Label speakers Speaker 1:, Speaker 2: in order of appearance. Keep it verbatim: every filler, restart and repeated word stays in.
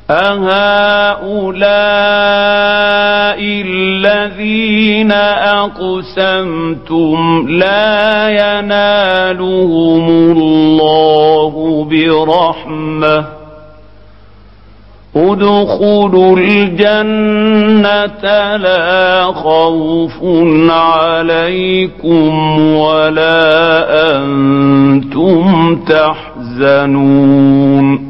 Speaker 1: أهؤلاء الذين أقسمتم لا ينالهم الله برحمة ادخلوا الجنة لا خوف عليكم ولا أنتم تحزنون